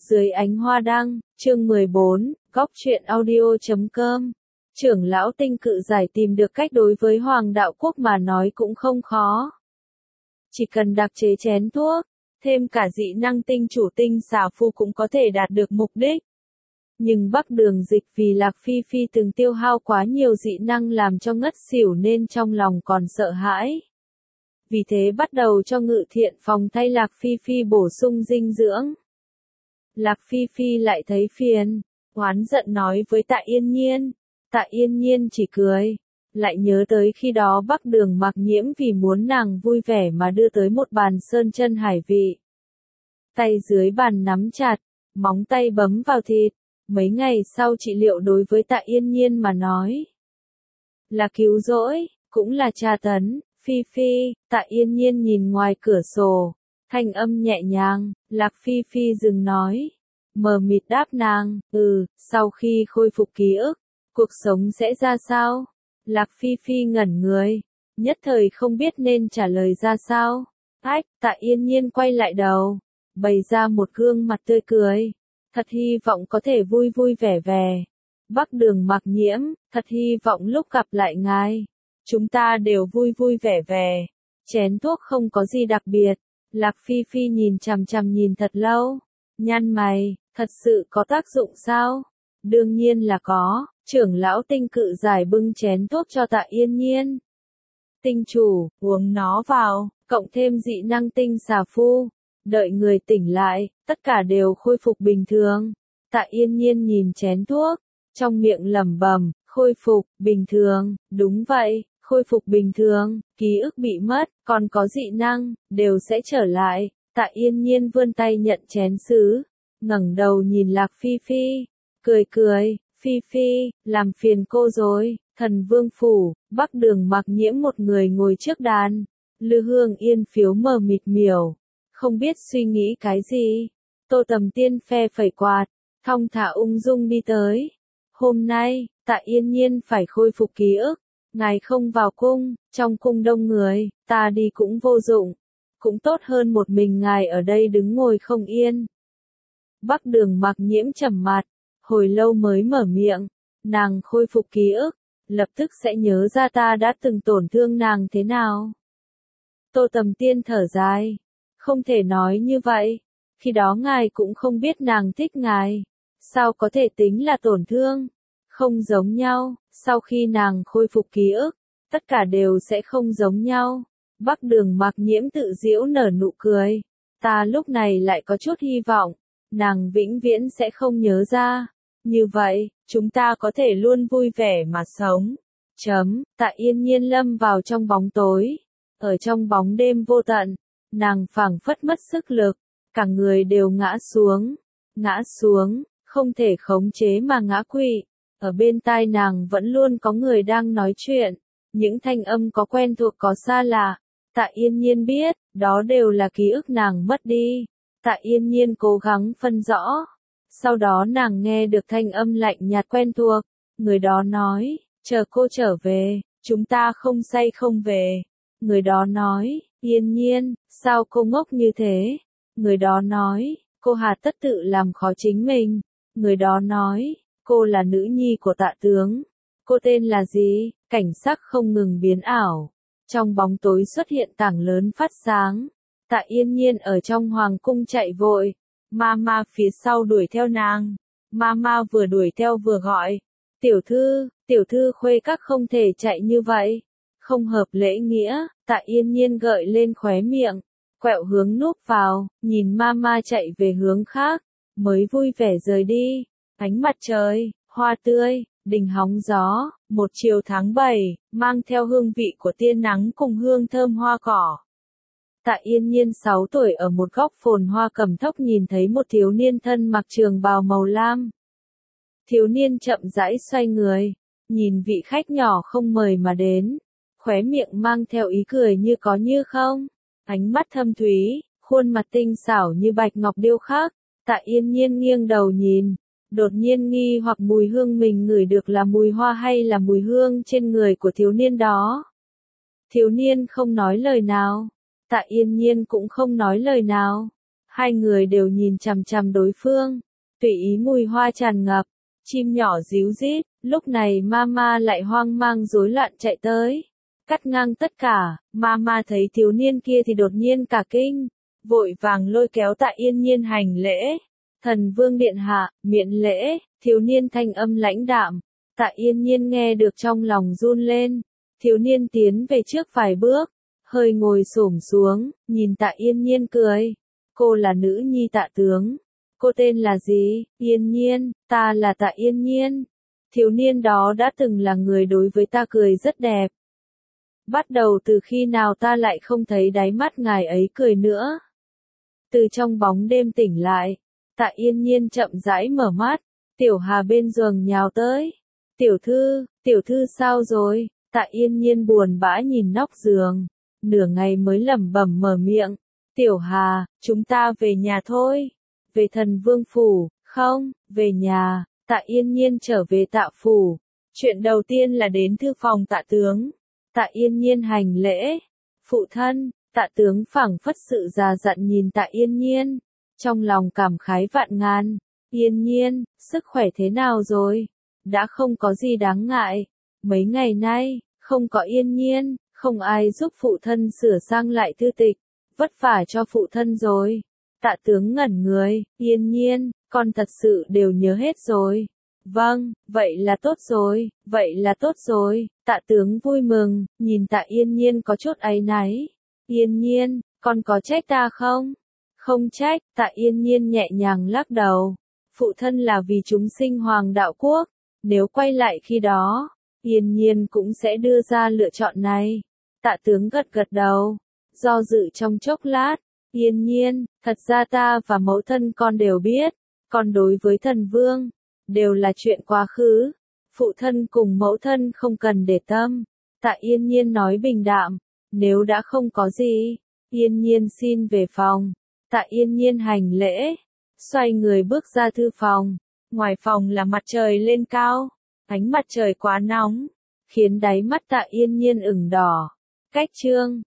Dưới ánh hoa đăng, chương 14, góc truyện audio.com. Trưởng lão Tinh Cự Giải tìm được cách đối với Hoàng đạo quốc mà nói cũng không khó. Chỉ cần đặc chế chén thuốc, thêm cả dị năng tinh chủ tinh xảo phu cũng có thể đạt được mục đích. Nhưng Bắc Đường Dịch vì Lạc Phi Phi từng tiêu hao quá nhiều dị năng làm cho ngất xỉu nên trong lòng còn sợ hãi. Vì thế bắt đầu cho Ngự Thiện Phòng thay Lạc Phi Phi bổ sung dinh dưỡng. Lạc Phi Phi lại thấy phiền, oán giận nói với Tạ Yên Nhiên. Tạ Yên Nhiên chỉ cười, lại nhớ tới khi đó Bắc Đường Mặc Nhiễm vì muốn nàng vui vẻ mà đưa tới một bàn sơn chân hải vị. Tay dưới bàn nắm chặt, móng tay bấm vào thịt, mấy ngày sau trị liệu đối với Tạ Yên Nhiên mà nói là cứu rỗi, cũng là tra tấn. Phi Phi, Tạ Yên Nhiên nhìn ngoài cửa sổ, thanh âm nhẹ nhàng. Lạc Phi Phi dừng nói, mờ mịt đáp nàng, sau khi khôi phục ký ức, cuộc sống sẽ ra sao? Lạc Phi Phi ngẩn người, nhất thời không biết nên trả lời ra sao. Tạ Yên Nhiên quay lại đầu, bày ra một gương mặt tươi cười, thật hy vọng có thể vui vui vẻ vẻ. Bắc Đường Mặc Nhiễm, thật hy vọng lúc gặp lại ngài, chúng ta đều vui vui vẻ vẻ. Chén thuốc không có gì đặc biệt. Lạc Phi Phi nhìn chằm chằm nhìn thật lâu, nhăn mày, thật sự có tác dụng sao? Đương nhiên là có. Trưởng lão Tinh Cự Giải bưng chén thuốc cho Tạ Yên Nhiên. Tinh chủ, uống nó vào, cộng thêm dị năng tinh xà phu. Đợi người tỉnh lại, tất cả đều khôi phục bình thường. Tạ Yên Nhiên nhìn chén thuốc, trong miệng lẩm bẩm, khôi phục, bình thường, đúng vậy. Khôi phục bình thường, ký ức bị mất, còn có dị năng, đều sẽ trở lại. Tạ Yên Nhiên vươn tay nhận chén sứ, ngẩng đầu nhìn Lạc Phi Phi, cười, Phi Phi, làm phiền cô rồi. Thần Vương Phủ, Bắc Đường Mặc Nhiễm một người ngồi trước đàn, Lư Hương Yên phiếu mờ mịt miểu, không biết suy nghĩ cái gì. Tô Tầm Tiên phe phẩy quạt, thong thả ung dung đi tới. Hôm nay, Tạ Yên Nhiên phải khôi phục ký ức. Ngài không vào cung, trong cung đông người, ta đi cũng vô dụng. Cũng tốt hơn một mình ngài ở đây đứng ngồi không yên. Bắc Đường Mặc Nhiễm trầm mặt, hồi lâu mới mở miệng. Nàng khôi phục ký ức, lập tức sẽ nhớ ra ta đã từng tổn thương nàng thế nào. Tô Tầm Tiên thở dài, không thể nói như vậy. Khi đó ngài cũng không biết nàng thích ngài. Sao có thể tính là tổn thương? Không giống nhau, sau khi nàng khôi phục ký ức, tất cả đều sẽ không giống nhau. Bắc Đường Mặc Nhiễm tự giễu nở nụ cười. Ta lúc này lại có chút hy vọng, nàng vĩnh viễn sẽ không nhớ ra. Như vậy, chúng ta có thể luôn vui vẻ mà sống. Tạ Yên Nhiên lâm vào trong bóng tối. Ở trong bóng đêm vô tận, nàng phảng phất mất sức lực, cả người đều ngã xuống, không thể khống chế mà ngã quỵ. Ở bên tai nàng vẫn luôn có người đang nói chuyện, những thanh âm có quen thuộc có xa lạ. Tạ Yên Nhiên biết, đó đều là ký ức nàng mất đi. Tạ Yên Nhiên cố gắng phân rõ. Sau đó nàng nghe được thanh âm lạnh nhạt quen thuộc. Người đó nói, chờ cô trở về, chúng ta không say không về. Người đó nói, Yên Nhiên, sao cô ngốc như thế? Người đó nói, cô hà tất tự làm khó chính mình. Người đó nói, cô là nữ nhi của Tạ tướng. Cô tên là gì? Cảnh sắc không ngừng biến ảo. Trong bóng tối xuất hiện tảng lớn phát sáng. Tạ Yên Nhiên ở trong hoàng cung chạy vội. Mama phía sau đuổi theo nàng. Mama vừa đuổi theo vừa gọi. Tiểu thư khuê các không thể chạy như vậy. Không hợp lễ nghĩa. Tạ Yên Nhiên gợi lên khóe miệng. Quẹo hướng núp vào, nhìn Mama chạy về hướng khác. Mới vui vẻ rời đi. Ánh mặt trời, hoa tươi, đình hóng gió, một chiều tháng 7, mang theo hương vị của tia nắng cùng hương thơm hoa cỏ. Tạ Yên Nhiên 6 tuổi ở một góc phồn hoa cầm thốc nhìn thấy một thiếu niên thân mặc trường bào màu lam. Thiếu niên chậm rãi xoay người, nhìn vị khách nhỏ không mời mà đến, khóe miệng mang theo ý cười như có như không, ánh mắt thâm thúy, khuôn mặt tinh xảo như bạch ngọc điêu khắc. Tạ Yên Nhiên nghiêng đầu nhìn. Đột nhiên nghi hoặc mùi hương mình ngửi được là mùi hoa hay là mùi hương trên người của thiếu niên đó. Thiếu niên không nói lời nào. Tạ Yên Nhiên cũng không nói lời nào. Hai người đều nhìn chằm chằm đối phương, tùy ý mùi hoa tràn ngập, chim nhỏ ríu rít, lúc này Mama lại hoang mang rối loạn chạy tới, cắt ngang tất cả. Mama thấy thiếu niên kia thì đột nhiên cả kinh, vội vàng lôi kéo Tạ Yên Nhiên hành lễ. Thần vương điện hạ, miễn lễ. Thiếu niên thanh âm lãnh đạm. Tạ Yên Nhiên nghe được trong lòng run lên. Thiếu niên tiến về trước vài bước, hơi ngồi xổm xuống, nhìn Tạ Yên Nhiên cười. Cô là nữ nhi Tạ tướng. Cô tên là gì? Yên Nhiên, ta là Tạ Yên Nhiên. Thiếu niên đó đã từng là người đối với ta cười rất đẹp. Bắt đầu từ khi nào ta lại không thấy đáy mắt ngài ấy cười nữa. Từ trong bóng đêm tỉnh lại, Tạ Yên Nhiên chậm rãi mở mắt, Tiểu Hà bên giường nhào tới. Tiểu thư sao rồi? Tạ Yên Nhiên buồn bã nhìn nóc giường, nửa ngày mới lẩm bẩm mở miệng. Tiểu Hà, chúng ta về nhà thôi. Về Thần Vương phủ, không, về nhà. Tạ Yên Nhiên trở về Tạ phủ. Chuyện đầu tiên là đến thư phòng Tạ tướng. Tạ Yên Nhiên hành lễ. Phụ thân. Tạ tướng phảng phất sự già dặn nhìn Tạ Yên Nhiên, trong lòng cảm khái vạn ngàn. Yên Nhiên, sức khỏe thế nào rồi? Đã không có gì đáng ngại. Mấy ngày nay, không có Yên Nhiên, không ai giúp phụ thân sửa sang lại thư tịch, vất vả cho phụ thân rồi. Tạ tướng ngẩn người. Yên Nhiên, con thật sự đều nhớ hết rồi. Vâng, vậy là tốt rồi. Tạ tướng vui mừng, nhìn Tạ Yên Nhiên có chút áy náy. Yên Nhiên, con có trách ta không? Không trách. Tạ Yên Nhiên nhẹ nhàng lắc đầu. Phụ thân là vì chúng sinh Hoàng đạo quốc, nếu quay lại khi đó, Yên Nhiên cũng sẽ đưa ra lựa chọn này. Tạ tướng gật gật đầu, do dự trong chốc lát. Yên Nhiên, thật ra ta và mẫu thân con đều biết, con đối với thần vương, đều là chuyện quá khứ. Phụ thân cùng mẫu thân không cần để tâm. Tạ Yên Nhiên nói bình đạm, nếu đã không có gì, Yên Nhiên xin về phòng. Tạ Yên Nhiên hành lễ, xoay người bước ra thư phòng. Ngoài phòng là mặt trời lên cao, ánh mặt trời quá nóng, khiến đáy mắt Tạ Yên Nhiên ửng đỏ. Cách chương